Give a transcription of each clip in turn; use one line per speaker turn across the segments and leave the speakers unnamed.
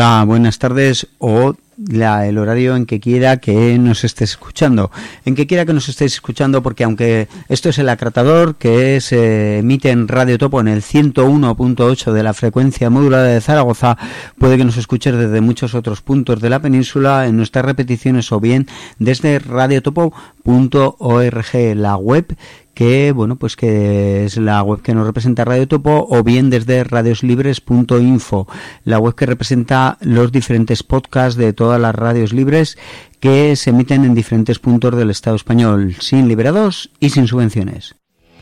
Hola, buenas tardes o el horario en que quiera que nos estés escuchando. En que quiera que nos estéis escuchando, porque aunque esto es el Acratador, que se emite en Radio Topo en el 101.8 de la frecuencia modulada de Zaragoza, puede que nos escuches desde muchos otros puntos de la península en nuestras repeticiones o bien desde radiotopo.org, la web que pues que es la web que nos representa Radio Topo, o bien desde radioslibres.info, la web que representa los diferentes podcasts de todas las radios libres que se emiten en diferentes puntos del Estado español, sin liberados y sin subvenciones.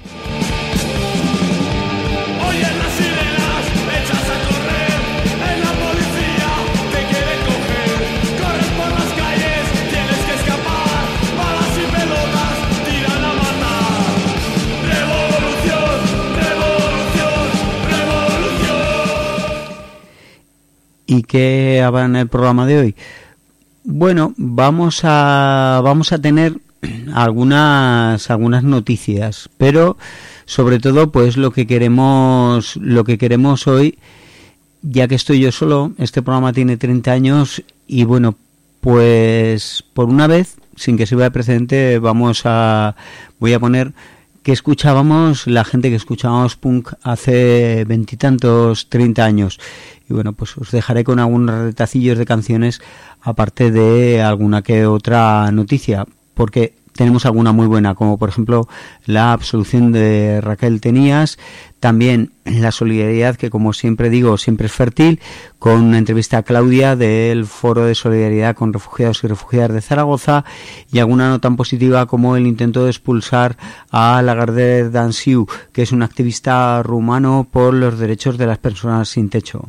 ¿Y qué habrá en el programa de hoy? Bueno, vamos a tener algunas noticias, pero sobre todo pues lo que queremos hoy, ya que estoy yo solo, este programa tiene 30 años y bueno, pues por una vez, sin que sirva de precedente, voy a poner que escuchábamos, la gente que escuchábamos punk hace 20 y tantos, 30 años. Y bueno, pues os dejaré con algunos retacillos de canciones, aparte de alguna que otra noticia, porque tenemos alguna muy buena, como por ejemplo la absolución de Raquel Tenías, también la solidaridad, que como siempre digo, siempre es fértil, con una entrevista a Claudia del Foro de Solidaridad con Refugiados y Refugiadas de Zaragoza, y alguna no tan positiva como el intento de expulsar a Lagardère Danciu, que es un activista rumano por los derechos de las personas sin techo.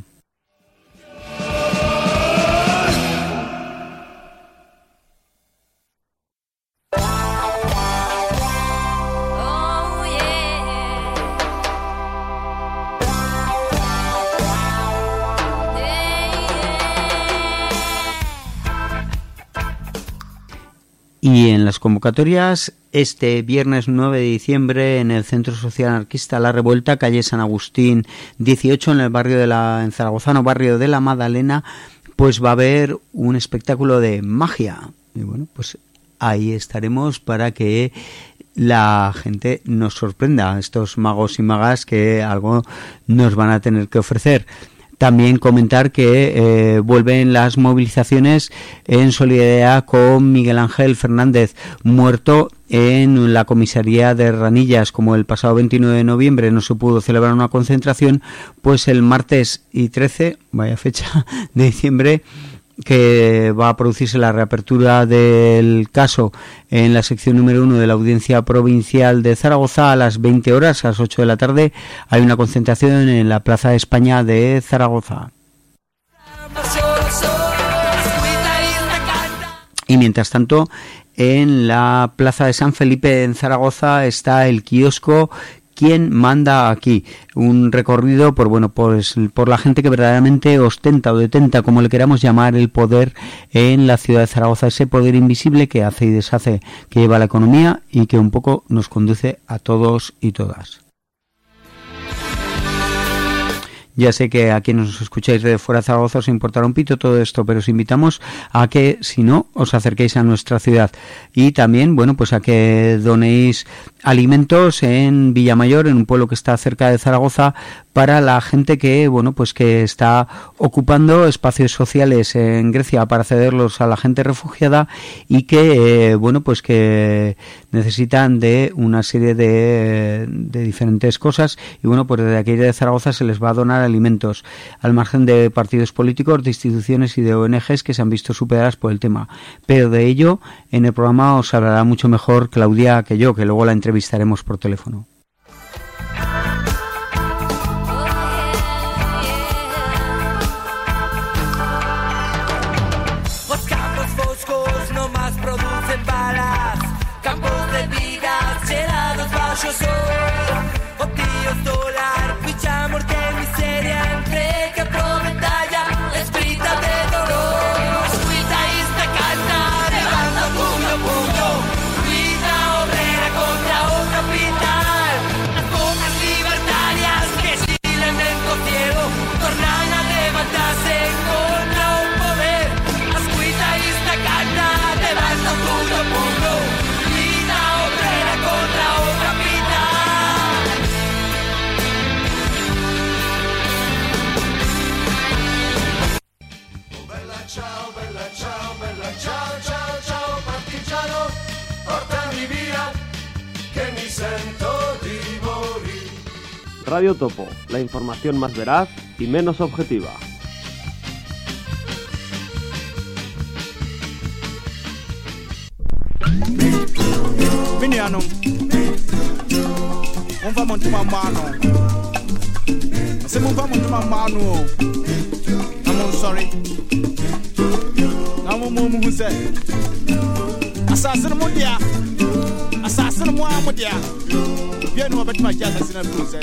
Y en las convocatorias, este viernes 9 de diciembre, en el Centro Social Anarquista La Revuelta, calle San Agustín 18, en el barrio en zaragozano barrio de la Madalena, pues va a haber un espectáculo de magia. Y bueno, pues ahí estaremos para que la gente nos sorprenda, estos magos y magas que algo nos van a tener que ofrecer. También comentar que vuelven las movilizaciones en solidaridad con Miguel Ángel Fernández, muerto en la comisaría de Ranillas. Como el pasado 29 de noviembre no se pudo celebrar una concentración, pues el martes y 13, vaya fecha, de diciembre, que va a producirse la reapertura del caso en la sección número 1 de la Audiencia Provincial de Zaragoza a las 20 horas, a las 8 de la tarde, hay una concentración en la Plaza de España de Zaragoza. Y mientras tanto, en la Plaza de San Felipe en Zaragoza está el kiosco ¿Quién manda aquí? Un recorrido por la gente que verdaderamente ostenta o detenta, como le queramos llamar, el poder en la ciudad de Zaragoza, ese poder invisible que hace y deshace, que lleva la economía y que un poco nos conduce a todos y todas. Ya sé que a quienes nos escucháis de fuera de Zaragoza os importará un pito todo esto, pero os invitamos a que, si no, os acerquéis a nuestra ciudad. Y también, pues a que donéis alimentos en Villamayor, en un pueblo que está cerca de Zaragoza, para la gente que, que está ocupando espacios sociales en Grecia para cederlos a la gente refugiada y que, que necesitan de una serie de diferentes cosas. Y pues desde aquí de Zaragoza se les va a donar alimentos, al margen de partidos políticos, de instituciones y de ONGs que se han visto superadas por el tema. Pero de ello en el programa os hablará mucho mejor Claudia que yo, que luego la entrevistaremos por teléfono.
Tornare a levantarse con la Radio Topo, la información más veraz y menos objetiva.
Miniano, un vamos de mano. Hacemos vamos de mano. I'm sorry. I'm who said Assassin Modia. Assassin Modia. Bien, no, but my jazz is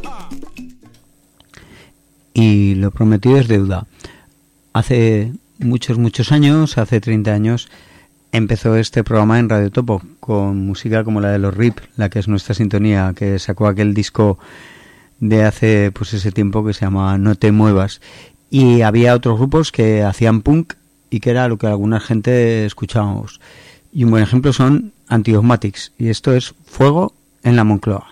Y lo prometido es deuda. Hace muchos años, hace 30 años, empezó este programa en Radio Topo con música como la de los RIP, la que es nuestra sintonía, que sacó aquel disco de hace pues ese tiempo que se llama No te muevas. Y había otros grupos que hacían punk y que era lo que alguna gente escuchábamos. Y un buen ejemplo son Antidogmatics, y esto es Fuego en la Moncloa.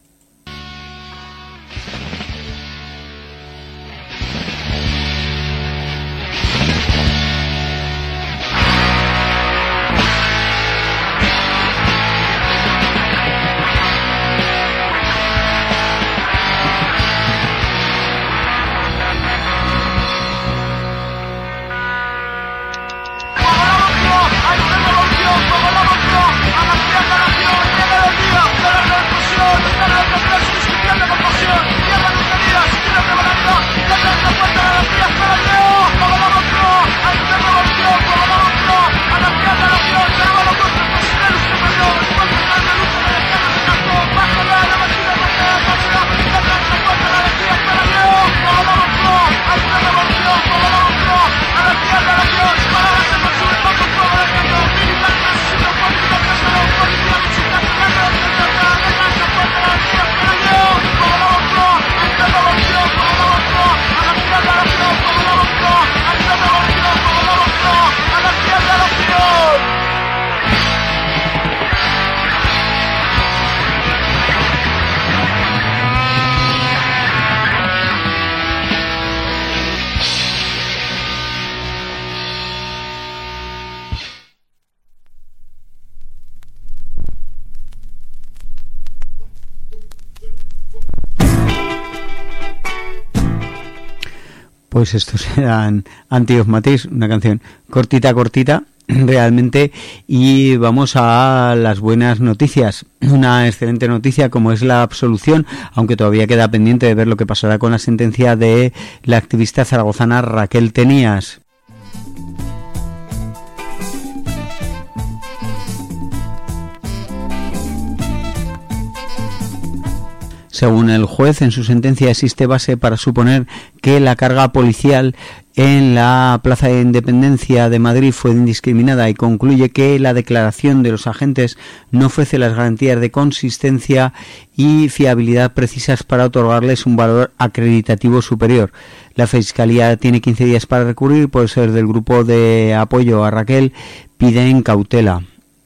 Pues estos eran Antidogmatics, una canción cortita realmente, y vamos a las buenas noticias. Una excelente noticia como es la absolución, aunque todavía queda pendiente de ver lo que pasará con la sentencia de la activista zaragozana Raquel Tenías. Según el juez, en su sentencia existe base para suponer que la carga policial en la Plaza de Independencia de Madrid fue indiscriminada, y concluye que la declaración de los agentes no ofrece las garantías de consistencia y fiabilidad precisas para otorgarles un valor acreditativo superior. La Fiscalía tiene 15 días para recurrir, por ser del grupo de apoyo a Raquel piden cautela.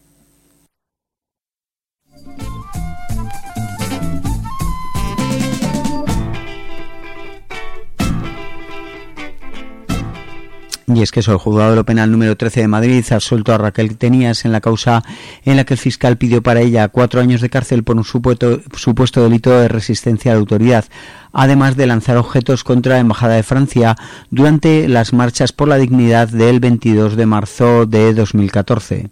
Y es que el juzgado de lo penal número 13 de Madrid ha absuelto a Raquel Tenías en la causa en la que el fiscal pidió para ella 4 años de cárcel por un supuesto delito de resistencia a la autoridad, además de lanzar objetos contra la Embajada de Francia durante las marchas por la dignidad del 22 de marzo de 2014.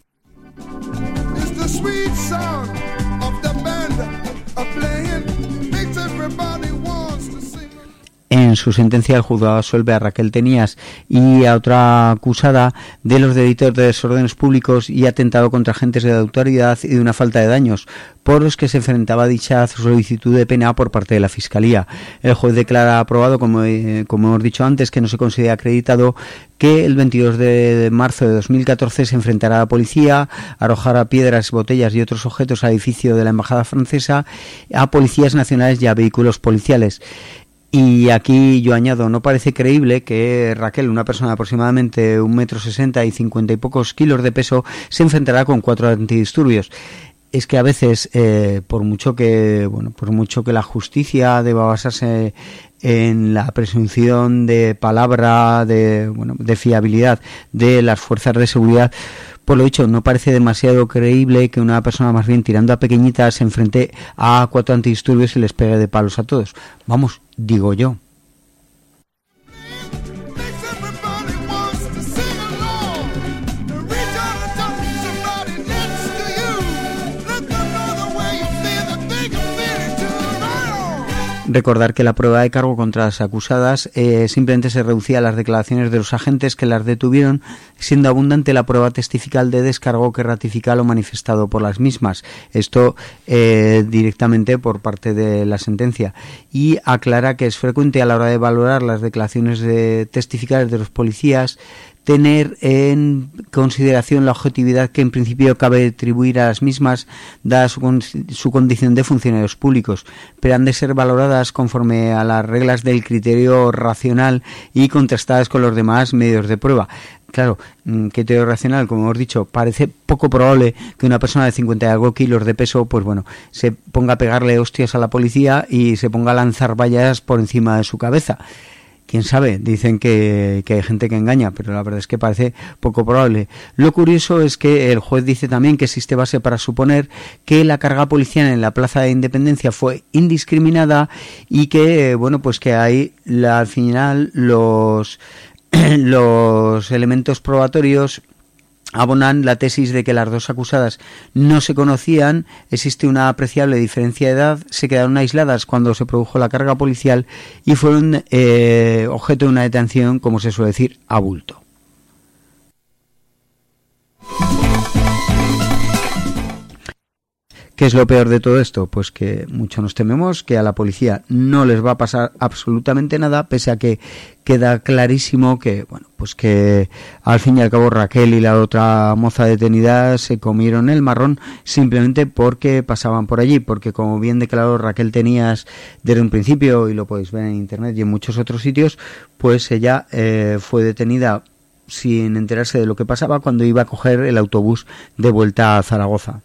En su sentencia, el juzgado absuelve a Raquel Tenías y a otra acusada de los delitos de desórdenes públicos y atentado contra agentes de la autoridad y de una falta de daños, por los que se enfrentaba dicha solicitud de pena por parte de la Fiscalía. El juez declara aprobado, como hemos dicho antes, que no se considera acreditado que el 22 de marzo de 2014 se enfrentara a la policía, arrojara piedras, botellas y otros objetos al edificio de la Embajada francesa, a policías nacionales y a vehículos policiales. Y aquí yo añado, no parece creíble que Raquel, una persona de aproximadamente 1,60 m y 50 y pocos kilos de peso, se enfrentará con 4 antidisturbios. Es que a veces, por mucho que la justicia deba basarse en la presunción de palabra, de fiabilidad de las fuerzas de seguridad, Por lo dicho, no parece demasiado creíble que una persona más bien tirando a pequeñitas se enfrente a 4 antidisturbios y les pegue de palos a todos. Vamos, digo yo. Recordar que la prueba de cargo contra las acusadas simplemente se reducía a las declaraciones de los agentes que las detuvieron, siendo abundante la prueba testifical de descargo que ratifica lo manifestado por las mismas. Esto directamente por parte de la sentencia. Y aclara que es frecuente a la hora de valorar las declaraciones testificales de los policías tener en consideración la objetividad que en principio cabe atribuir a las mismas, dada su condición de funcionarios públicos, pero han de ser valoradas conforme a las reglas del criterio racional y contrastadas con los demás medios de prueba. Claro, criterio racional, como hemos dicho, parece poco probable que una persona de 50 y algo kilos de peso, pues bueno, se ponga a pegarle hostias a la policía y se ponga a lanzar vallas por encima de su cabeza. Quién sabe, dicen que hay gente que engaña, pero la verdad es que parece poco probable. Lo curioso es que el juez dice también que existe base para suponer que la carga policial en la Plaza de Independencia fue indiscriminada y que, bueno, pues que ahí al final los elementos probatorios abonan la tesis de que las dos acusadas no se conocían, existe una apreciable diferencia de edad, se quedaron aisladas cuando se produjo la carga policial y fueron objeto de una detención, como se suele decir, a bulto. ¿Qué es lo peor de todo esto? Pues que mucho nos tememos que a la policía no les va a pasar absolutamente nada, pese a que queda clarísimo que, bueno, pues que al fin y al cabo Raquel y la otra moza detenida se comieron el marrón simplemente porque pasaban por allí, porque como bien declaró Raquel Tenías desde un principio, y lo podéis ver en internet y en muchos otros sitios, pues ella fue detenida sin enterarse de lo que pasaba cuando iba a coger el autobús de vuelta a Zaragoza.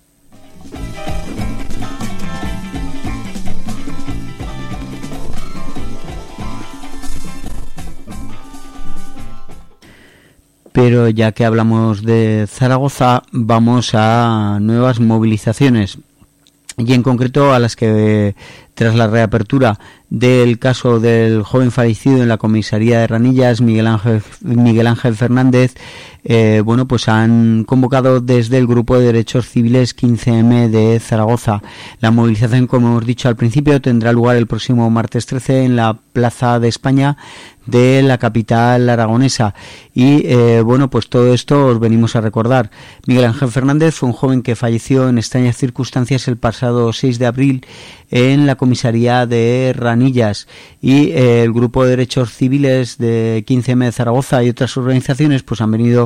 Pero ya que hablamos de Zaragoza, vamos a nuevas movilizaciones y en concreto a las que tras la reapertura del caso del joven fallecido en la comisaría de Ranillas, Miguel Ángel Fernández, bueno, pues han convocado desde el Grupo de Derechos Civiles 15M de Zaragoza. La movilización, como hemos dicho al principio, tendrá lugar el próximo martes 13 en la Plaza de España de la capital aragonesa y bueno, pues todo esto os venimos a recordar. Miguel Ángel Fernández fue un joven que falleció en extrañas circunstancias el pasado 6 de abril en la comisaría de Ranillas y el Grupo de Derechos Civiles de 15M de Zaragoza y otras organizaciones pues han venido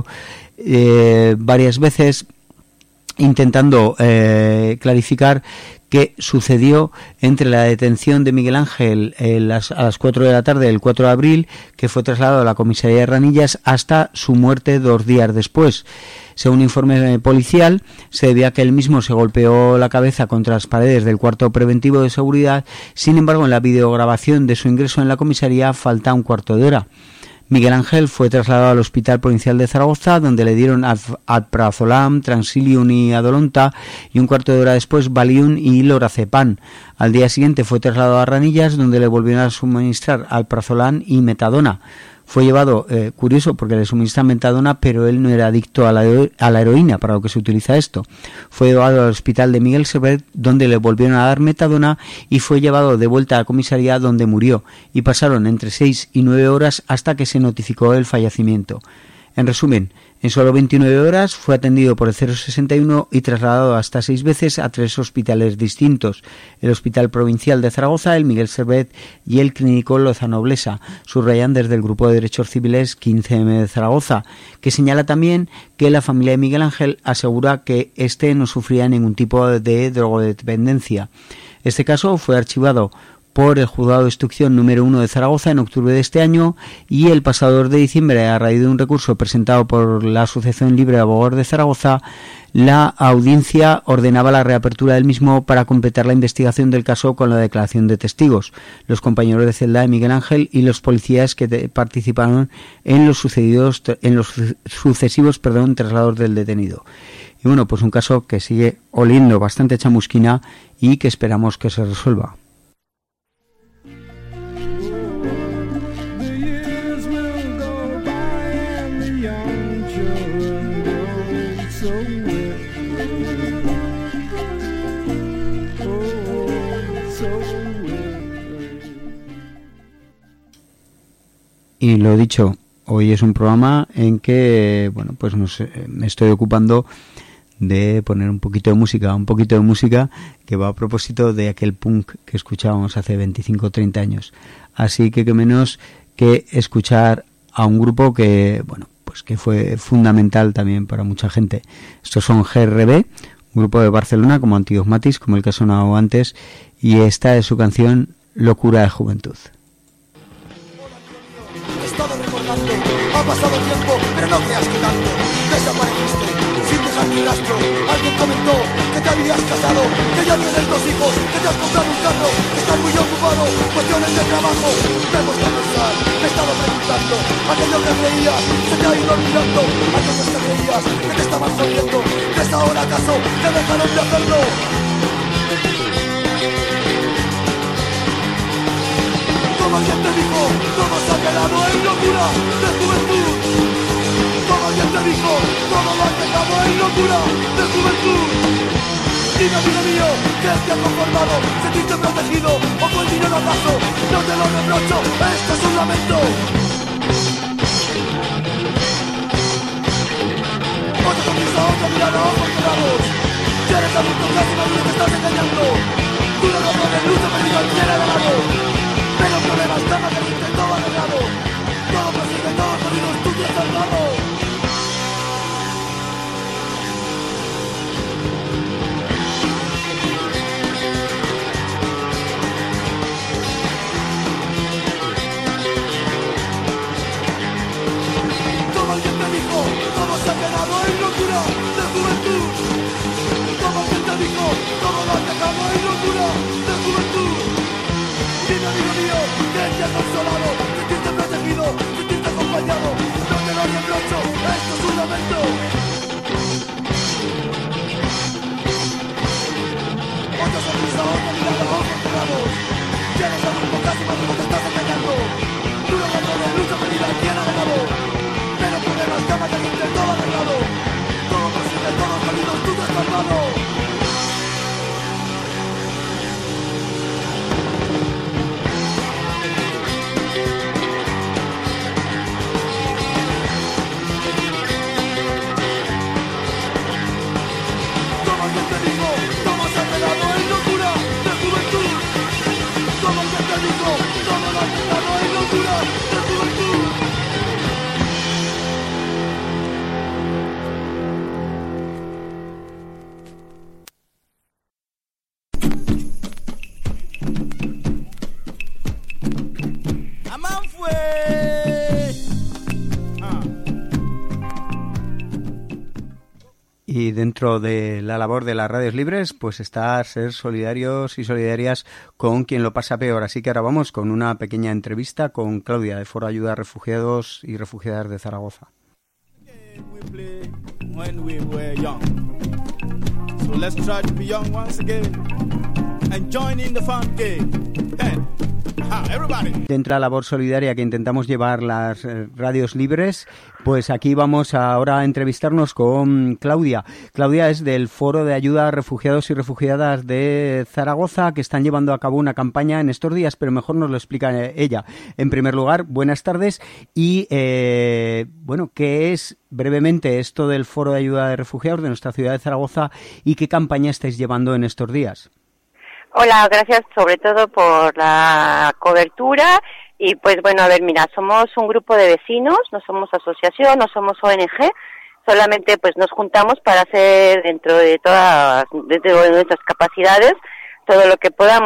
varias veces intentando clarificar qué sucedió entre la detención de Miguel Ángel a las 4 de la tarde del 4 de abril, que fue trasladado a la comisaría de Ranillas, hasta su muerte 2 días después. Según informe policial, se debía a que él mismo se golpeó la cabeza contra las paredes del cuarto preventivo de seguridad. Sin embargo, en la videograbación de su ingreso en la comisaría falta un cuarto de hora. Miguel Ángel fue trasladado al Hospital Provincial de Zaragoza, donde le dieron alprazolam, transilium y adolonta, y un cuarto de hora después Valium y lorazepam. Al día siguiente fue trasladado a Ranillas, donde le volvieron a suministrar alprazolam y metadona. Fue llevado, curioso porque le suministran metadona, pero él no era adicto a la heroína, para lo que se utiliza esto. Fue llevado al hospital de Miguel Servet, donde le volvieron a dar metadona, y fue llevado de vuelta a la comisaría, donde murió, y pasaron entre 6 y 9 horas hasta que se notificó el fallecimiento. En resumen, en solo 29 horas fue atendido por el 061 y trasladado hasta 6 veces a 3 hospitales distintos: el Hospital Provincial de Zaragoza, el Miguel Servet y el Clínico Lozano Blesa. Subrayan desde el Grupo de Derechos Civiles 15M de Zaragoza, que señala también que la familia de Miguel Ángel asegura que este no sufría ningún tipo de drogodependencia. Este caso fue archivado por el Juzgado de Instrucción número 1 de Zaragoza en octubre de este año, y el pasado 2 de diciembre, a raíz de un recurso presentado por la Asociación Libre de Abogados de Zaragoza, la audiencia ordenaba la reapertura del mismo para completar la investigación del caso con la declaración de testigos, los compañeros de celda de Miguel Ángel y los policías que participaron en los sucesivos traslados del detenido. Y bueno, pues un caso que sigue oliendo bastante chamusquina y que esperamos que se resuelva. Y lo dicho, hoy es un programa en que, bueno, pues me estoy ocupando de poner un poquito de música que va a propósito de aquel punk que escuchábamos hace 25 o 30 años. Así que qué menos que escuchar a un grupo que, bueno, pues que fue fundamental también para mucha gente. Estos son GRB, un grupo de Barcelona como Antidogmatis, como el que ha sonado antes, y esta es su canción Locura de Juventud.
Ha pasado tiempo, pero no creas que tanto. Desapareciste, sin dejar ni rastro. Alguien comentó que te habías casado, que ya tienes 2 hijos, que te has comprado un carro, que estás muy ocupado, cuestiones de trabajo. Me he puesto a pensar, me he estado preguntando. Aquello que creías, se te ha ido olvidando. Aquellos que creías, que te estaban jodiendo. ¿Es ahora acaso que dejaron de hacerlo? Como alguien te dijo, todo se ha quedado en locura de juventud. Como alguien te dijo, todo lo ha quedado en locura de juventud. Dime, amigo mío, ¿qué te ha conformado? ¿Sentiste protegido o fue el dinero acaso? No te lo reprocho, esto es un lamento. Otra sonrisa, otra mirada, ojos cerrados. Ya eres adulto, casi maduro, te estás engañando. Tú no tienes luz, perdido el cielo de lado. Pero problemas, cama caliente, todo arreglado. Todo posible, todo jodido, estudio salvado. Como alguien te dijo, todo se ha quedado en locura de juventud. Como alguien te dijo, todo lo ha dejado en locura de juventud. Dime, amigo mío, que te ha consolado, sentirte protegido, sentirte acompañado. No te lo reprocho, esto es un lamento. Otra sonrisa, otra mirada, ojos cerrados. Ya eres adulto, casi maduro, te estás engañando. Tú no tienes lucha, perdida, ¿quién ha ganado? Pero problemas, cama caliente, todo arreglado. Todo posible, todo jodido, tú te has salvado.
Y dentro de la labor de las radios libres, pues está ser solidarios y solidarias con quien lo pasa peor. Así que ahora vamos con una pequeña entrevista con Claudia, de Foro Ayuda a Refugiados y Refugiadas de Zaragoza. Dentro de la labor solidaria que intentamos llevar las radios libres, pues aquí vamos ahora a entrevistarnos con Claudia. Claudia es del Foro de Ayuda a Refugiados y Refugiadas de Zaragoza, que están llevando a cabo una campaña en estos días, pero mejor nos lo explica ella. En primer lugar, buenas tardes y, bueno, ¿qué es brevemente esto del Foro de Ayuda de Refugiados de nuestra ciudad de Zaragoza y qué campaña estáis llevando en estos días?
Hola, gracias sobre todo por la cobertura y pues bueno, a ver, mira, somos un grupo de vecinos, no somos asociación, no somos ONG, solamente pues nos juntamos para hacer dentro de nuestras capacidades todo lo que podamos.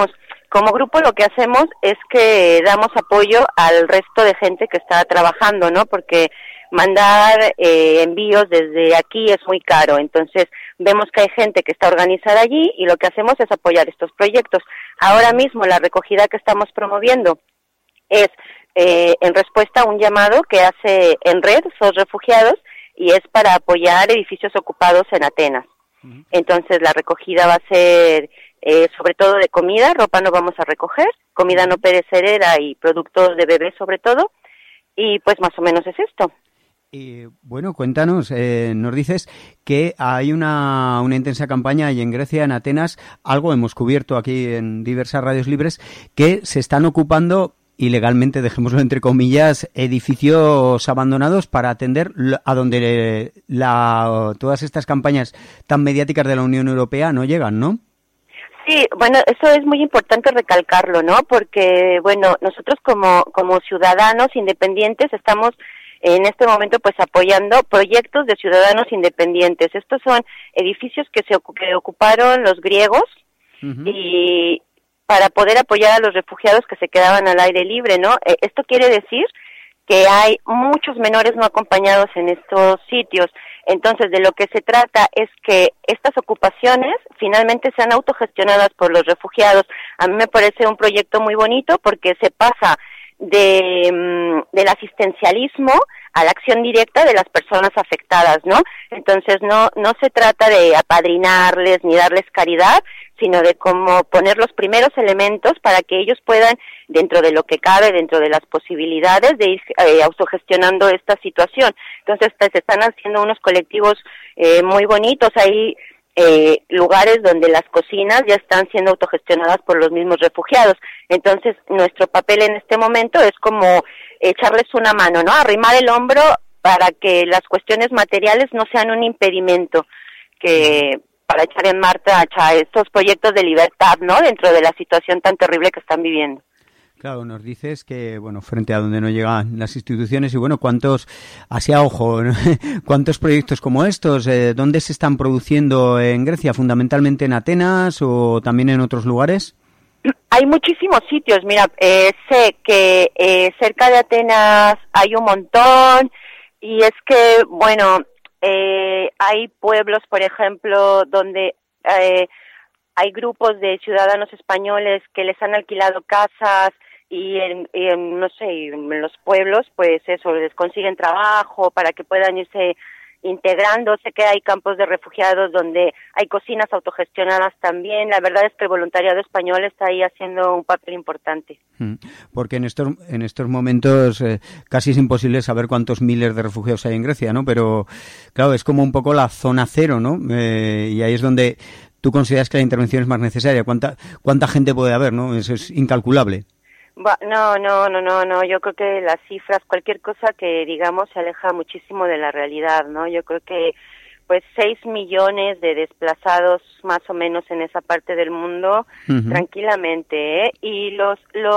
como grupo lo que hacemos es que damos apoyo al resto de gente que está trabajando, ¿no? Porque mandar envíos desde aquí es muy caro, entonces vemos que hay gente que está organizada allí y lo que hacemos es apoyar estos proyectos. Ahora mismo la recogida que estamos promoviendo es en respuesta a un llamado que hace en red SOS Refugiados y es para apoyar edificios ocupados en Atenas. Entonces la recogida va a ser sobre todo de comida, ropa no vamos a recoger, comida no perecedera y productos de bebé sobre todo, y pues más o menos es esto.
Bueno, cuéntanos, nos dices que hay una intensa campaña ahí en Grecia, en Atenas, algo hemos cubierto aquí en diversas radios libres, que se están ocupando ilegalmente, dejémoslo entre comillas, edificios abandonados para atender a donde todas estas campañas tan mediáticas de la Unión Europea no llegan, ¿no?
Sí, bueno, eso es muy importante recalcarlo, ¿no? Porque, bueno, nosotros como ciudadanos independientes estamos en este momento pues apoyando proyectos de ciudadanos independientes. Estos son edificios que ocuparon los griegos y para poder apoyar a los refugiados que se quedaban al aire libre, ¿no? Esto quiere decir que hay muchos menores no acompañados en estos sitios. Entonces, de lo que se trata es que estas ocupaciones finalmente sean autogestionadas por los refugiados. A mí me parece un proyecto muy bonito porque se pasa del asistencialismo a la acción directa de las personas afectadas, ¿no? Entonces, no se trata de apadrinarles ni darles caridad, sino de cómo poner los primeros elementos para que ellos puedan, dentro de lo que cabe, dentro de las posibilidades, de ir autogestionando esta situación. Entonces, se están haciendo unos colectivos muy bonitos. Hay lugares donde las cocinas ya están siendo autogestionadas por los mismos refugiados. Entonces, nuestro papel en este momento es como echarles una mano, ¿no? Arrimar el hombro para que las cuestiones materiales no sean un impedimento para echar en marcha estos proyectos de libertad, ¿no? Dentro de la situación tan terrible que están viviendo.
Claro, nos dices que, bueno, frente a donde no llegan las instituciones y, bueno, ¿cuántos, así a ojo, ¿no? cuántos proyectos como estos, dónde se están produciendo en Grecia? ¿Fundamentalmente en Atenas o también en otros lugares?
Hay muchísimos sitios, mira, sé que cerca de Atenas hay un montón y es que, bueno, hay pueblos, por ejemplo, donde hay grupos de ciudadanos españoles que les han alquilado casas y no sé, en los pueblos, pues eso, les consiguen trabajo para que puedan irse integrando. Sé que hay campos de refugiados donde hay cocinas autogestionadas también. La verdad es que el voluntariado español está ahí haciendo un papel importante. Porque
en estos momentos casi es imposible saber cuántos miles de refugiados hay en Grecia, ¿no? Pero claro, es como un poco la zona cero, ¿no? Y ahí es donde tú consideras que la intervención es más necesaria. ¿Cuánta gente puede haber, no? Eso es incalculable.
No, yo creo que las cifras, cualquier cosa que digamos se aleja muchísimo de la realidad, ¿no? Yo creo que pues 6 millones de desplazados más o menos en esa parte del mundo, tranquilamente, ¿eh? Y los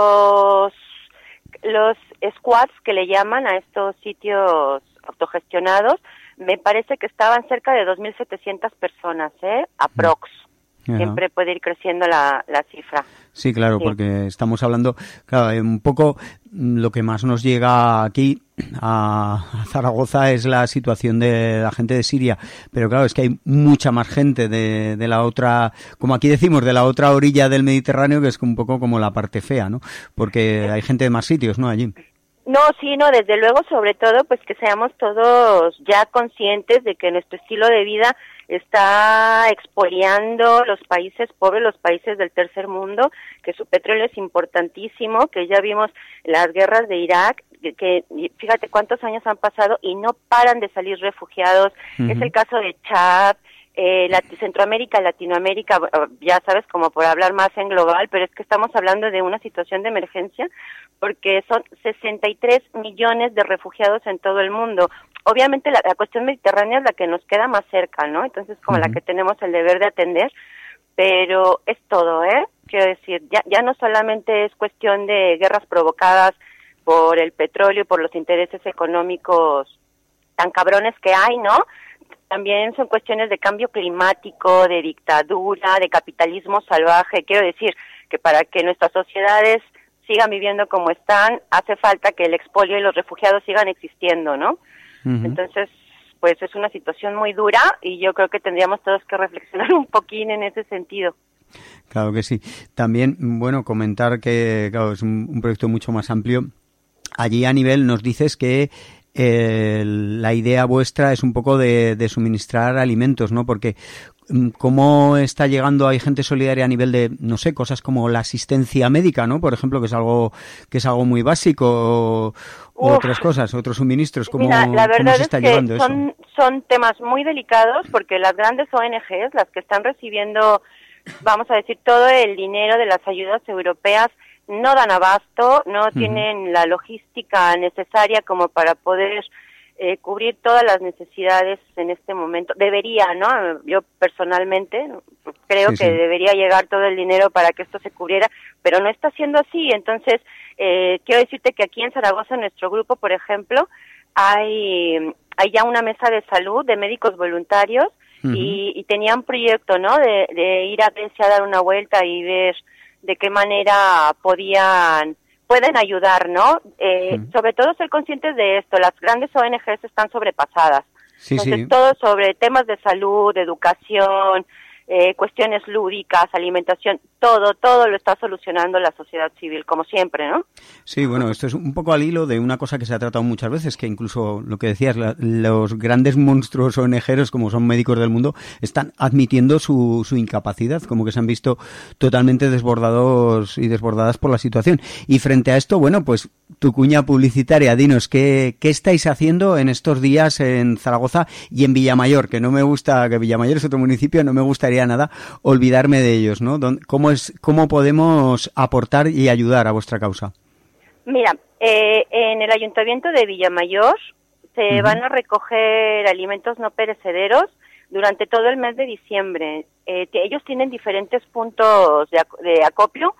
squads que le llaman a estos sitios autogestionados, me parece que estaban cerca de 2.700 personas, aprox. Siempre puede ir creciendo la cifra.
Sí, claro, sí. Porque estamos hablando, claro, un poco lo que más nos llega aquí a Zaragoza es la situación de la gente de Siria, pero claro, es que hay mucha más gente de la otra, como aquí decimos, de la otra orilla del Mediterráneo, que es un poco como la parte fea, ¿no? Porque hay gente de más sitios, ¿no? Allí.
No, sí, no, desde luego, sobre todo, pues que seamos todos ya conscientes de que nuestro estilo de vida está expoliando los países pobres, los países del tercer mundo, que su petróleo es importantísimo, que ya vimos las guerras de Irak, que fíjate cuántos años han pasado y no paran de salir refugiados. Es el caso de Chad, Centroamérica, Latinoamérica, ya sabes, como por hablar más en global, pero es que estamos hablando de una situación de emergencia porque son 63 millones de refugiados en todo el mundo. Obviamente la cuestión mediterránea es la que nos queda más cerca, ¿no? Entonces como la que tenemos el deber de atender, pero es todo, quiero decir, ya no solamente es cuestión de guerras provocadas por el petróleo y por los intereses económicos tan cabrones que hay, ¿no? También son cuestiones de cambio climático, de dictadura, de capitalismo salvaje. Quiero decir que para que nuestras sociedades sigan viviendo como están, hace falta que el expolio y los refugiados sigan existiendo, ¿no? Uh-huh. Entonces, pues es una situación muy dura y yo creo que tendríamos todos que reflexionar un poquín en ese sentido.
Claro que sí. También, bueno, comentar que, claro, es un proyecto mucho más amplio. Allí a nivel nos dices que la idea vuestra es un poco de suministrar alimentos, ¿no? Porque ¿cómo está llegando? Hay gente solidaria a nivel de, no sé, cosas como la asistencia médica, ¿no? Por ejemplo, que es algo muy básico, o otras cosas, otros suministros. ¿Cómo,
mira, la verdad
cómo se está llevando
eso? Son temas muy delicados porque las grandes ONGs, las que están recibiendo, vamos a decir, todo el dinero de las ayudas europeas, no dan abasto, no tienen la logística necesaria como para poder cubrir todas las necesidades en este momento. Debería, ¿no? Yo personalmente creo que debería llegar todo el dinero para que esto se cubriera, pero no está siendo así. Entonces, quiero decirte que aquí en Zaragoza, en nuestro grupo, por ejemplo, hay ya una mesa de salud de médicos voluntarios y tenían un proyecto, ¿no? De ir a Grecia a dar una vuelta y ver de qué manera pueden ayudar, ¿no? Sobre todo ser conscientes de esto, las grandes ONGs están sobrepasadas. Entonces, todo sobre temas de salud, de educación, cuestiones lúdicas, alimentación, todo lo está solucionando la sociedad civil, como siempre, ¿no?
Sí, bueno, esto es un poco al hilo de una cosa que se ha tratado muchas veces, que incluso lo que decías, los grandes monstruos ONGeros, como son Médicos del Mundo, están admitiendo su incapacidad, como que se han visto totalmente desbordados y desbordadas por la situación. Y frente a esto, bueno, pues tu cuña publicitaria, dinos, ¿qué estáis haciendo en estos días en Zaragoza y en Villamayor? Que no me gusta, que Villamayor es otro municipio, no me gustaría nada olvidarme de ellos, ¿no? ¿Cómo podemos aportar y ayudar a vuestra causa?
Mira, en el Ayuntamiento de Villamayor se van a recoger alimentos no perecederos durante todo el mes de diciembre. Ellos tienen diferentes puntos de acopio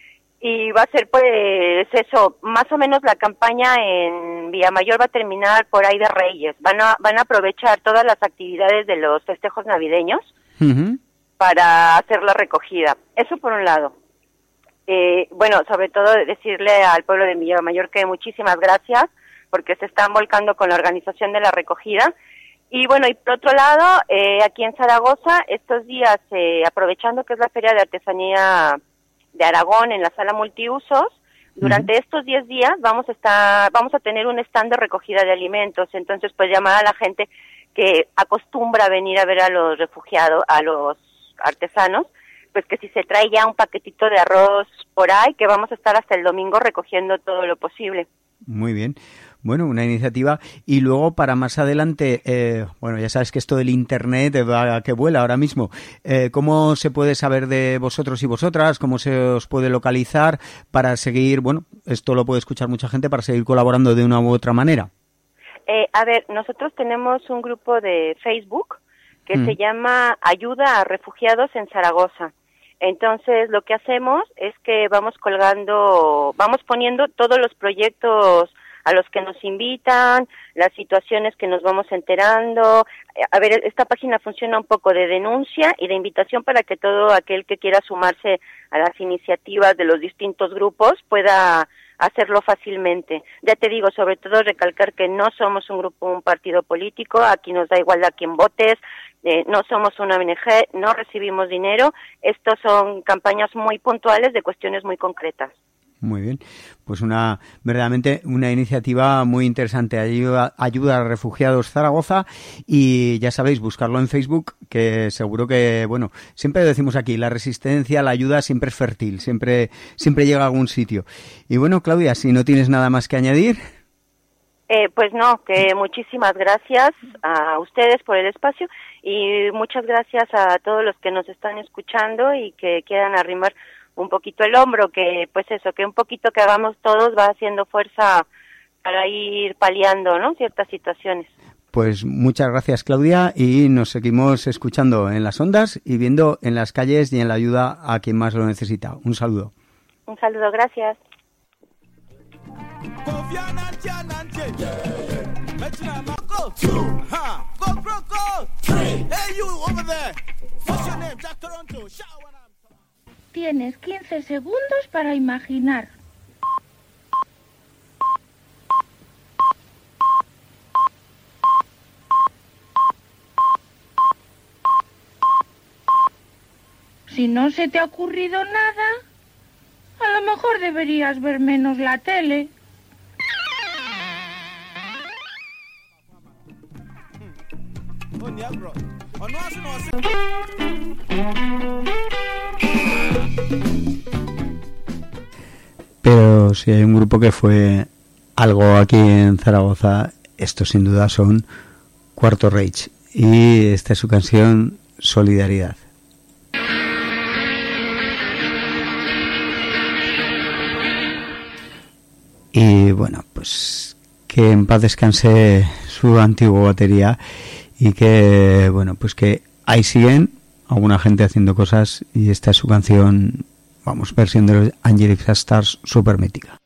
y va a ser, pues, eso, más o menos la campaña en Villamayor va a terminar por ahí de Reyes. Van a aprovechar todas las actividades de los festejos navideños para hacer la recogida. Eso por un lado. Bueno, sobre todo decirle al pueblo de Villamayor que muchísimas gracias porque se están volcando con la organización de la recogida. Y bueno, y por otro lado, aquí en Zaragoza, estos días, aprovechando que es la Feria de Artesanía de Aragón en la sala multiusos, durante estos 10 días vamos a tener un stand de recogida de alimentos. Entonces, pues llamar a la gente que acostumbra a venir a ver a los refugiados, a los artesanos, pues que si se trae ya un paquetito de arroz por ahí, que vamos a estar hasta el domingo recogiendo todo lo posible.
Muy bien. Bueno, una iniciativa. Y luego para más adelante, bueno, ya sabes que esto del Internet va que vuela ahora mismo. ¿Cómo se puede saber de vosotros y vosotras? ¿Cómo se os puede localizar para seguir, bueno, esto lo puede escuchar mucha gente, para seguir colaborando de una u otra manera?
A ver, nosotros tenemos un grupo de Facebook que se llama Ayuda a Refugiados en Zaragoza. Entonces, lo que hacemos es que vamos poniendo todos los proyectos a los que nos invitan, las situaciones que nos vamos enterando. A ver, esta página funciona un poco de denuncia y de invitación para que todo aquel que quiera sumarse a las iniciativas de los distintos grupos pueda hacerlo fácilmente. Ya te digo, sobre todo recalcar que no somos un partido político, aquí nos da igual a quién votes, no somos una ONG, no recibimos dinero, estos son campañas muy puntuales de cuestiones muy concretas.
Muy bien, pues verdaderamente una iniciativa muy interesante, ayuda a Refugiados Zaragoza, y ya sabéis, buscarlo en Facebook, que seguro que, bueno, siempre decimos aquí, la resistencia, la ayuda siempre es fértil, siempre llega a algún sitio. Y bueno, Claudia, si no tienes nada más que añadir.
Pues no, que muchísimas gracias a ustedes por el espacio y muchas gracias a todos los que nos están escuchando y que quieran arrimar un poquito el hombro, que pues eso, que un poquito que hagamos todos va haciendo fuerza para ir paliando, ¿no?, ciertas situaciones.
Pues muchas gracias, Claudia, y nos seguimos escuchando en las ondas y viendo en las calles y en la ayuda a quien más lo necesita. Un saludo.
Un saludo, gracias.
tienes 15 segundos para imaginar. Si no se te ha ocurrido nada, a lo mejor deberías ver menos la tele.
Pero si hay un grupo que fue algo aquí en Zaragoza, estos sin duda son Cuarto Reich, y esta es su canción Solidaridad. Y bueno, pues que en paz descanse su antigua batería, y que bueno, pues que ahí siguen alguna gente haciendo cosas, y esta es su canción, vamos, versión de los Angelic Stars, súper mítica.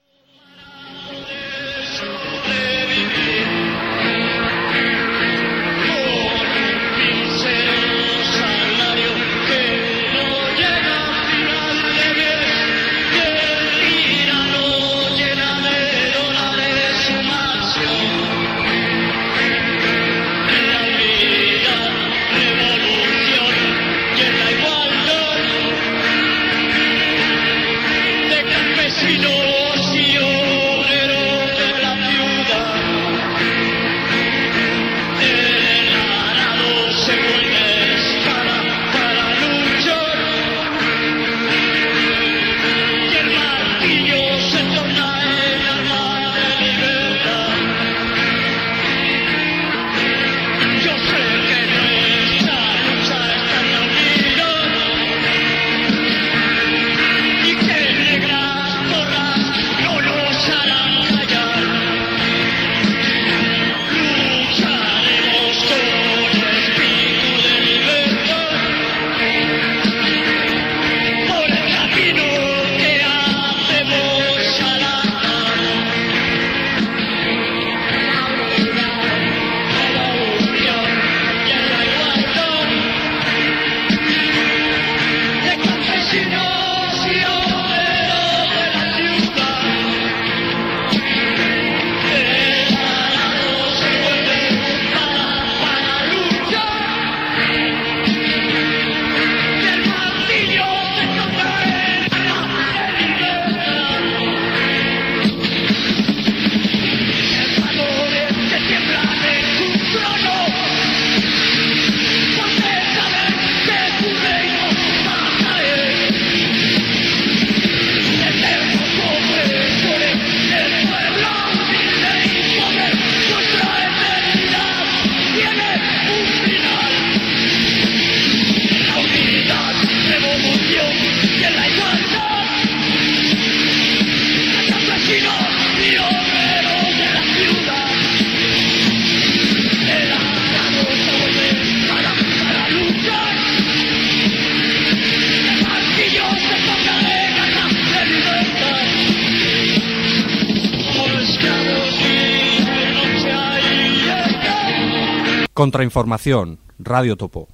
Contrainformación, Radio Topo.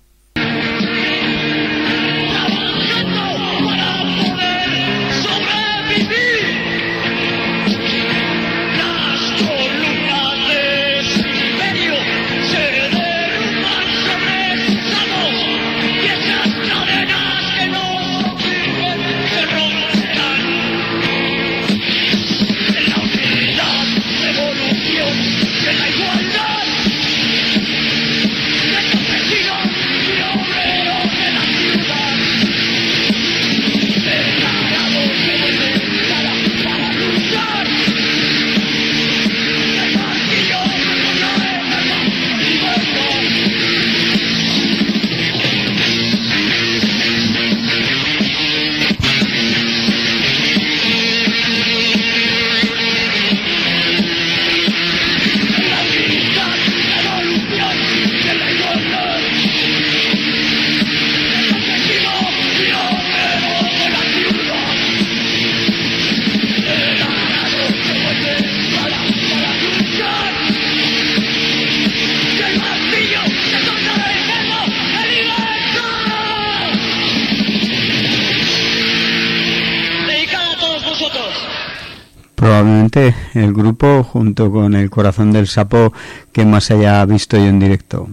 ¡Viva!
Probablemente el grupo junto con el Corazón del Sapo que más haya visto yo en directo.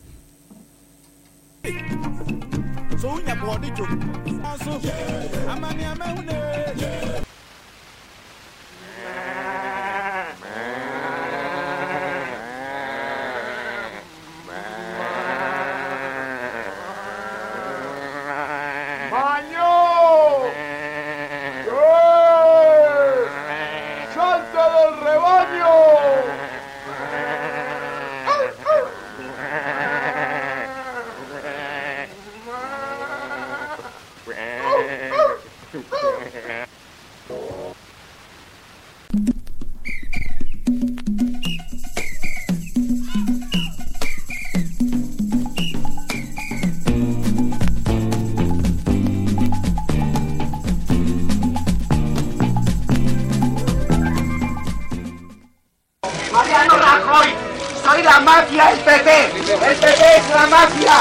Mariano Rajoy, soy la mafia, el PP es la mafia,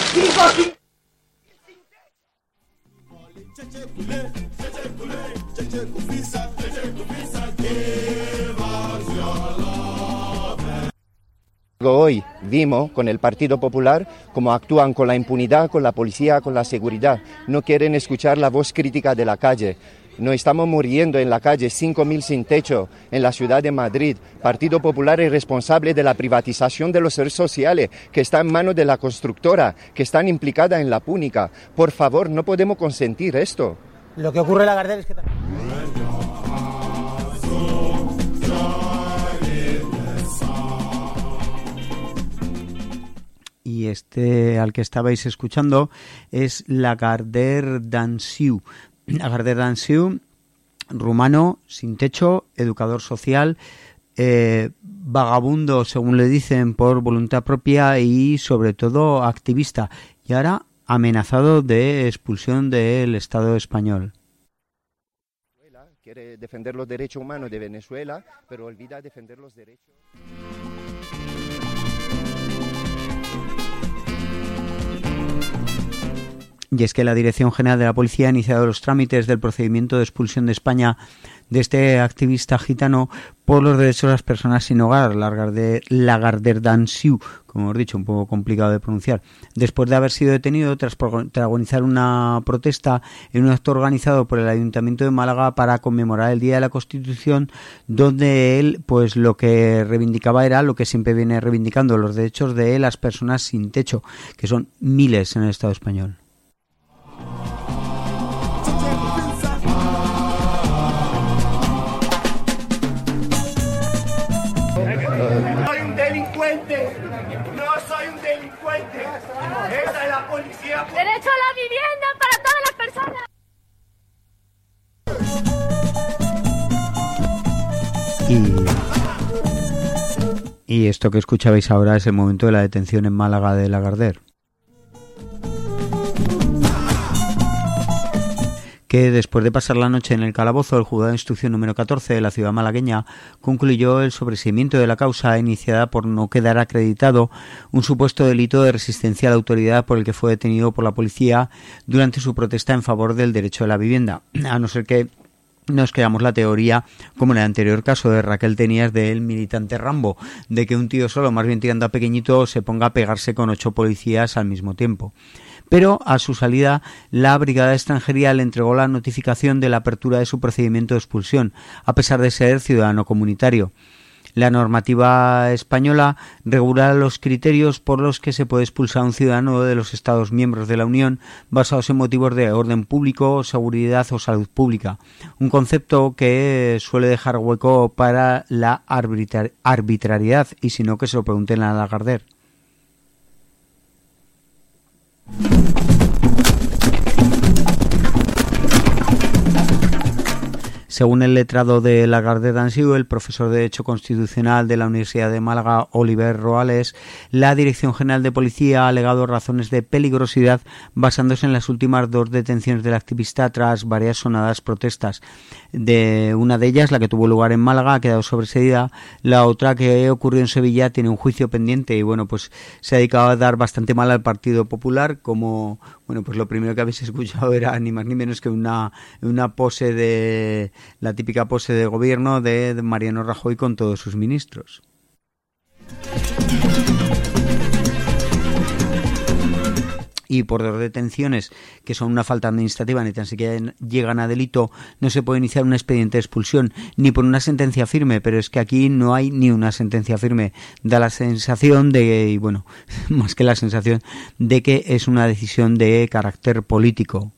Hoy vimos con el Partido Popular cómo actúan con la impunidad, con la policía, con la seguridad. No quieren escuchar la voz crítica de la calle. No estamos muriendo en la calle, 5.000 sin techo en la ciudad de Madrid. Partido Popular es responsable de la privatización de los servicios sociales, que está en manos de la constructora, que están implicadas en la púnica. Por favor, no podemos consentir esto.
Lo que ocurre en Lagardère es que también...
Y este al que estabais escuchando es Lagardère d'Ansiu. Lagardère d'Ansiu, rumano, sin techo, educador social, vagabundo, según le dicen, por voluntad propia y sobre todo activista. Y ahora amenazado de expulsión del Estado español.
Quiere defender los derechos humanos de Venezuela, pero olvida defender los derechos...
Y es que la Dirección General de la Policía ha iniciado los trámites del procedimiento de expulsión de España de este activista gitano por los derechos de las personas sin hogar, Lagardère d'Ansiu, como hemos dicho, un poco complicado de pronunciar, después de haber sido detenido tras protagonizar una protesta en un acto organizado por el Ayuntamiento de Málaga para conmemorar el Día de la Constitución, donde él, pues lo que reivindicaba era lo que siempre viene reivindicando, los derechos de las personas sin techo, que son miles en el Estado español.
Soy un delincuente, no soy un delincuente, esa es la policía.
Derecho a la vivienda para todas
las personas. Y esto que escuchabais ahora es el momento de la detención en Málaga de Lagardère, que después de pasar la noche en el calabozo, el juzgado de instrucción número 14 de la ciudad malagueña concluyó el sobreseimiento de la causa iniciada por no quedar acreditado un supuesto delito de resistencia a la autoridad por el que fue detenido por la policía durante su protesta en favor del derecho a la vivienda, a no ser que nos creamos la teoría, como en el anterior caso de Raquel Tenías, del militante Rambo, de que un tío solo, más bien tirando a pequeñito, se ponga a pegarse con 8 policías al mismo tiempo. Pero a su salida, la Brigada de Extranjería le entregó la notificación de la apertura de su procedimiento de expulsión, a pesar de ser ciudadano comunitario. La normativa española regula los criterios por los que se puede expulsar a un ciudadano de los Estados miembros de la Unión basados en motivos de orden público, seguridad o salud pública, un concepto que suele dejar hueco para la arbitrariedad, y si no, que se lo pregunten a Lagardère. Según el letrado de Lagardère d'Ansiu, el profesor de Derecho Constitucional de la Universidad de Málaga, Oliver Roales, la Dirección General de Policía ha alegado razones de peligrosidad basándose en las últimas 2 detenciones del activista tras varias sonadas protestas. De una de ellas, la que tuvo lugar en Málaga, ha quedado sobreseída. La otra, que ocurrió en Sevilla, tiene un juicio pendiente y bueno, pues se ha dedicado a dar bastante mal al Partido Popular, como Bueno, pues lo primero que habéis escuchado era ni más ni menos que una pose de la típica pose de gobierno de Mariano Rajoy con todos sus ministros. Y por dos detenciones que son una falta administrativa, ni tan siquiera llegan a delito, no se puede iniciar un expediente de expulsión ni por una sentencia firme, pero es que aquí no hay ni una sentencia firme. Da la sensación de, y bueno, más que la sensación, de que es una decisión de carácter político.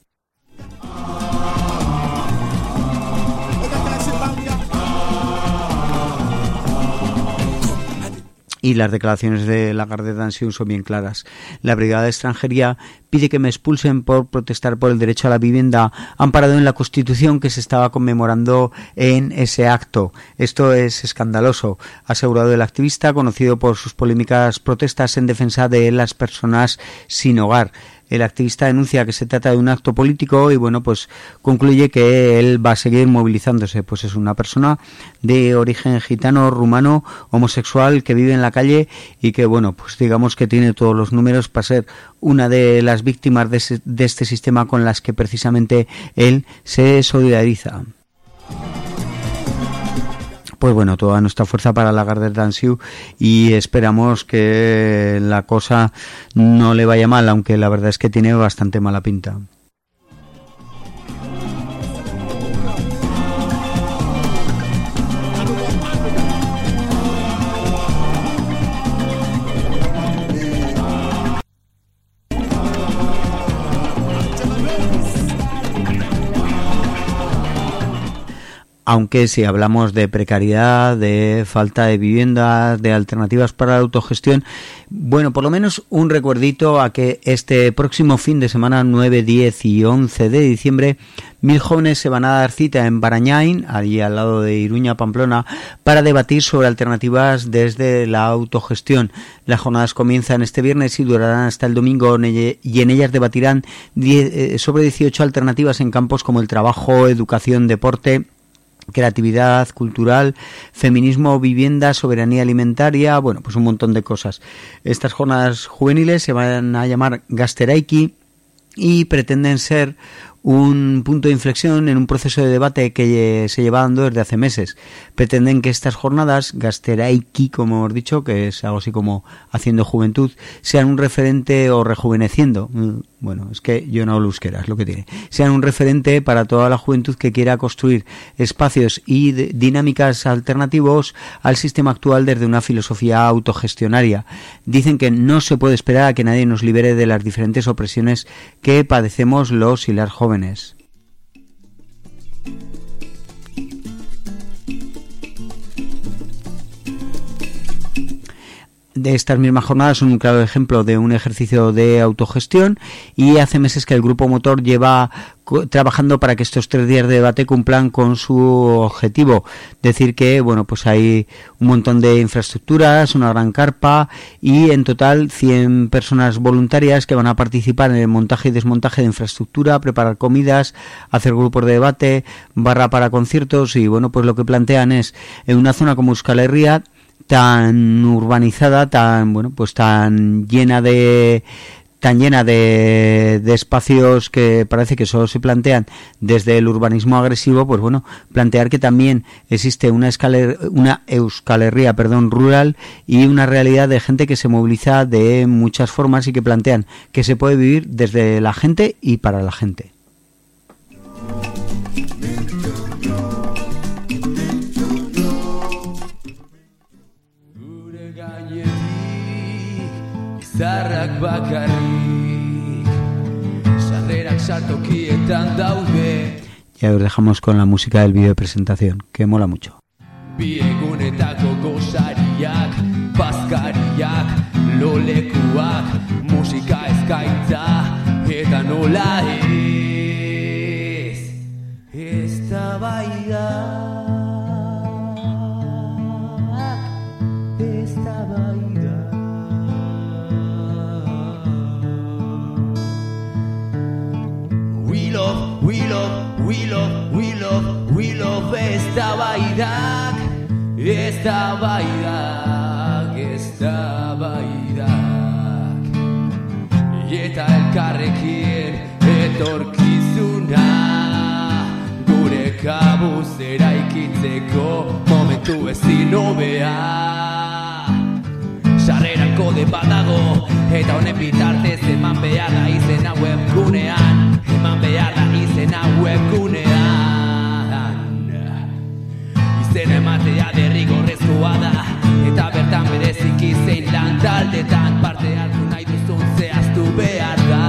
Y las declaraciones de Lagarde Dansiu son bien claras. La Brigada de Extranjería pide que me expulsen por protestar por el derecho a la vivienda amparado en la Constitución que se estaba conmemorando en ese acto. Esto es escandaloso, ha asegurado el activista, conocido por sus polémicas protestas en defensa de las personas sin hogar. El activista denuncia que se trata de un acto político y bueno, pues concluye que él va a seguir movilizándose. Pues es una persona de origen gitano, rumano, homosexual, que vive en la calle y que bueno, pues digamos que tiene todos los números para ser una de las víctimas de este sistema con las que precisamente él se solidariza. Pues bueno, toda nuestra fuerza para Lagarde Dansiu y esperamos que la cosa no le vaya mal, aunque la verdad es que tiene bastante mala pinta. Aunque si hablamos de precariedad, de falta de vivienda, de alternativas para la autogestión, bueno, por lo menos un recuerdito a que este próximo fin de semana, 9, 10 y 11 de diciembre, 1000 jóvenes se van a dar cita en Barañáin, allí al lado de Iruña, Pamplona, para debatir sobre alternativas desde la autogestión. Las jornadas comienzan este viernes y durarán hasta el domingo y en ellas debatirán sobre 18 alternativas en campos como el trabajo, educación, deporte, creatividad cultural, feminismo, vivienda, soberanía alimentaria, bueno, pues un montón de cosas. Estas jornadas juveniles se van a llamar Gazteraiki y pretenden ser un punto de inflexión en un proceso de debate que se lleva dando desde hace meses. Pretenden que estas jornadas, Gazteraiki, como hemos dicho, que es algo así como haciendo juventud, sean un referente o rejuveneciendo. Bueno, es que yo no hablo euskera, es lo que tiene. Sean un referente para toda la juventud que quiera construir espacios y dinámicas alternativos al sistema actual desde una filosofía autogestionaria. Dicen que no se puede esperar a que nadie nos libere de las diferentes opresiones que padecemos los y las jóvenes. De estas mismas jornadas son un claro ejemplo de un ejercicio de autogestión y hace meses que el Grupo Motor lleva trabajando para que estos 3 días de debate cumplan con su objetivo. Decir que, bueno, pues hay un montón de infraestructuras, una gran carpa y en total 100 personas voluntarias que van a participar en el montaje y desmontaje de infraestructura, preparar comidas, hacer grupos de debate, barra para conciertos y, bueno, pues lo que plantean es en una zona como Euskal Herria tan urbanizada, tan bueno, pues tan llena de espacios que parece que solo se plantean desde el urbanismo agresivo, pues bueno, plantear que también existe una Euskal Herria, rural y una realidad de gente que se moviliza de muchas formas y que plantean que se puede vivir desde la gente y para la gente.
Zarrak bakarrik sarrerak sartokietan daude.
Ya os dejamos con la música del vídeo de presentación, que mola mucho.
Bi egunetako gozariak, bazkariak, lolekuak, musika eskaintza, eta nola ez da baida. We love eztabaidak eta elkarrekin kode badago eta honen bitartez eman behar da izena webgunean, eman behar da izena webgunean. Izena ematea derrigorrezkoa da eta bertan bereziki zein lan taldetan parte hartu nahi duzun zehaztu behar da.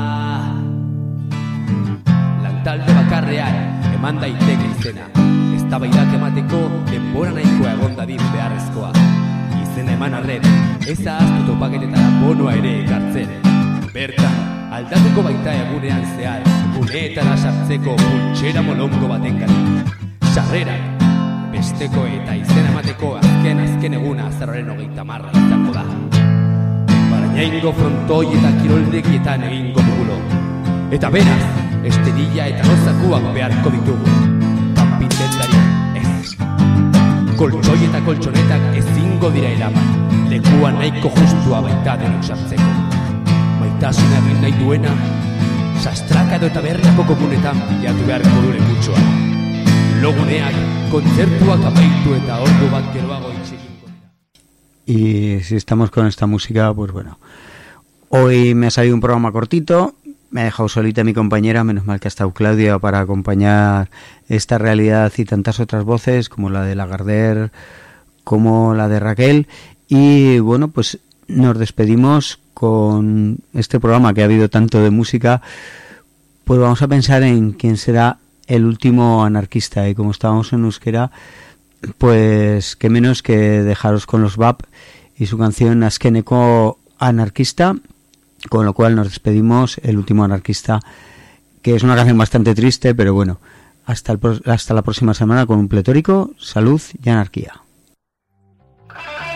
Lan talde bakarrean eman daiteke izena, eztabaidak emateko denbora nahikoa egon dadin beharrezkoa. Izena eman arren, ez ahaztu topaketetara bonoa ere ekartzen. Bertan, aldatuko baita egunean zehar, guneetara sartzeko pultsera molongo baten gati. Sarrerak, besteko eta izena emateko azken eguna azarroren 30 izango da. Barainaingo frontoi eta kiroldekietan egingo dugulo. Eta beraz, esterilla eta rozakuak beharko ditugu. Kanpintendari ez. Koltsoi eta koltsonetak ezingo dira eraman, lekua nahiko justua baita denok sartzeko. Maitasuna egin nahi duena, sastrakado eta berriako komunetan bilatu beharko du lekutxoa. Loguneak, kontzertuak amaitu eta ordu bat geroago itxekingo dira.
Y si estamos con esta música, pues bueno. Hoy me ha salido un programa cortito, me ha dejado solita mi compañera, menos mal que ha estado Claudia para acompañar esta realidad y tantas otras voces, como la de Lagardère, como la de Raquel. Y bueno, pues nos despedimos con este programa que ha habido tanto de música. Pues vamos a pensar en quién será el último anarquista, y como estábamos en euskera, pues qué menos que dejaros con los BAP y su canción Azkeneko Anarquista, con lo cual nos despedimos, el último anarquista, que es una canción bastante triste, pero bueno, hasta la próxima semana con un pletórico, salud y anarquía.